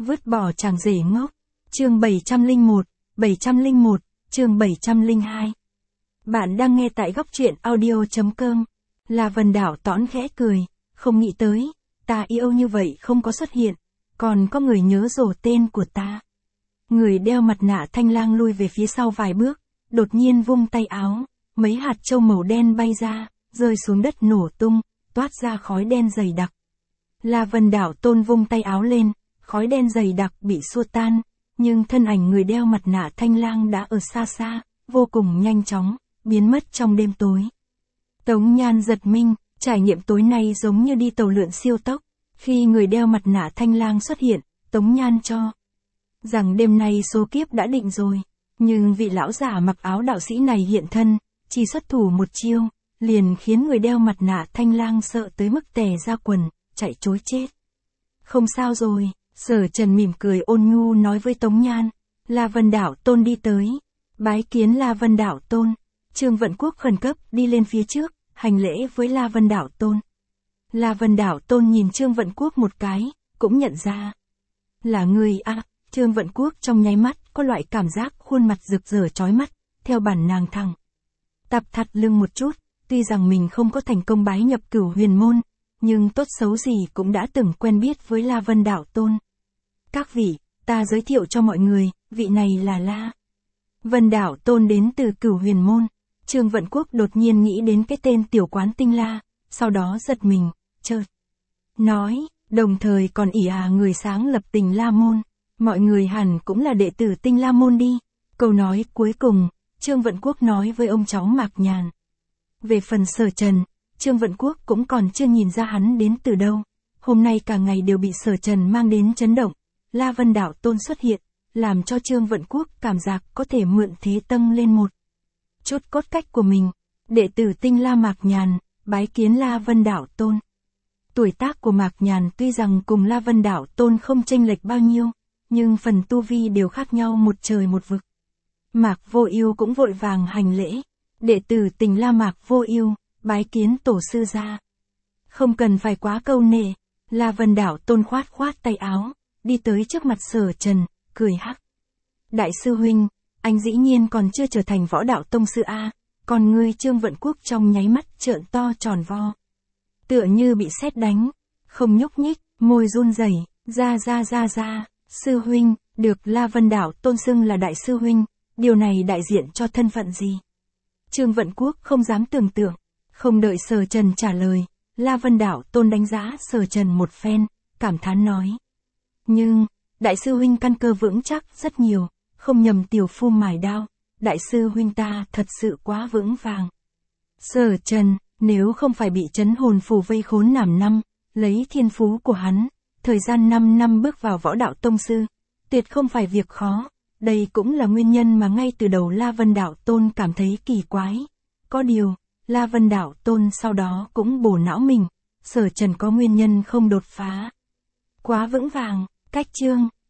Vứt bỏ chàng rể ngốc. Chương 701, chương 702. Bạn đang nghe tại góc truyện audio.com. La Vân Đảo tõn khẽ cười, không nghĩ tới, ta yêu như vậy không có xuất hiện, còn có người nhớ rổ tên của ta. Người đeo mặt nạ thanh lang lui về phía sau vài bước, đột nhiên vung tay áo, mấy hạt châu màu đen bay ra, rơi xuống đất nổ tung, toát ra khói đen dày đặc. La Vân Đảo Tôn vung tay áo lên, khói đen dày đặc bị xua tan, nhưng thân ảnh người đeo mặt nạ thanh lang đã ở xa xa, vô cùng nhanh chóng, biến mất trong đêm tối. Tống Nhan giật mình, trải nghiệm tối nay giống như đi tàu lượn siêu tốc. Khi người đeo mặt nạ thanh lang xuất hiện, Tống Nhan cho rằng đêm nay số kiếp đã định rồi. Nhưng vị lão giả mặc áo đạo sĩ này hiện thân, chỉ xuất thủ một chiêu, liền khiến người đeo mặt nạ thanh lang sợ tới mức tè ra quần, chạy trối chết. Không sao rồi, Sở Trần mỉm cười ôn nhu nói với Tống Nhan. La Vân Đảo Tôn đi tới, bái kiến La Vân Đảo Tôn. Trương Vận Quốc khẩn cấp đi lên phía trước, hành lễ với La Vân Đảo Tôn. La Vân Đảo Tôn nhìn Trương Vận Quốc một cái, cũng nhận ra là người à. Trương Vận Quốc trong nháy mắt có loại cảm giác khuôn mặt rực rỡ chói mắt, theo bản nàng thẳng tập thắt lưng một chút. Tuy rằng mình không có thành công bái nhập Cửu Huyền môn, nhưng tốt xấu gì cũng đã từng quen biết với La Vân Đảo Tôn. Các vị, ta giới thiệu cho mọi người, vị này là La Vân Đảo Tôn đến từ Cửu Huyền môn. Trương Vận Quốc đột nhiên nghĩ đến cái tên tiểu quán Tinh La, sau đó giật mình, chợt nói, đồng thời còn ỷ người sáng lập Tình La môn. Mọi người hẳn cũng là đệ tử Tinh La môn đi. Câu nói cuối cùng, Trương Vận Quốc nói với ông cháu Mạc Nhàn. Về phần Sở Trần, Trương Vận Quốc cũng còn chưa nhìn ra hắn đến từ đâu. Hôm nay cả ngày đều bị Sở Trần mang đến chấn động. La Vân Đảo Tôn xuất hiện, làm cho Trương Vận Quốc cảm giác có thể mượn thế tăng lên một chút cốt cách của mình. Đệ tử Tinh La Mạc Nhàn, bái kiến La Vân Đảo Tôn. Tuổi tác của Mạc Nhàn tuy rằng cùng La Vân Đảo Tôn không chênh lệch bao nhiêu, nhưng phần tu vi đều khác nhau một trời một vực. Mạc Vô Ưu cũng vội vàng hành lễ. Đệ tử Tình La Mạc Vô Ưu, bái kiến tổ sư gia. Không cần phải quá câu nệ. La Vân Đảo Tôn khoát khoát tay áo, đi tới trước mặt Sở Trần, cười hắc. Đại sư huynh, anh dĩ nhiên còn chưa trở thành võ đạo tông sư a. Còn ngươi Trương Vận Quốc trong nháy mắt trợn to tròn vo, tựa như bị sét đánh, không nhúc nhích, môi run rẩy, ra. Sư huynh, được La Vân Đảo Tôn xưng là đại sư huynh, điều này đại diện cho thân phận gì? Trương Vận Quốc không dám tưởng tượng. Không đợi Sở Trần trả lời, La Vân Đảo Tôn đánh giá Sở Trần một phen, cảm thán nói. Nhưng, đại sư huynh căn cơ vững chắc rất nhiều, không nhầm tiểu phu mài đao, đại sư huynh ta thật sự quá vững vàng. Sở Trần, nếu không phải bị trấn hồn phù vây khốn nàm năm, lấy thiên phú của hắn, thời gian 5 năm bước vào võ đạo tông sư, tuyệt không phải việc khó. Đây cũng là nguyên nhân mà ngay từ đầu La Vân Đảo Tôn cảm thấy kỳ quái. Có điều, La Vân Đảo Tôn sau đó cũng bổ não mình, Sở Trần có nguyên nhân không đột phá quá vững vàng. Cách chương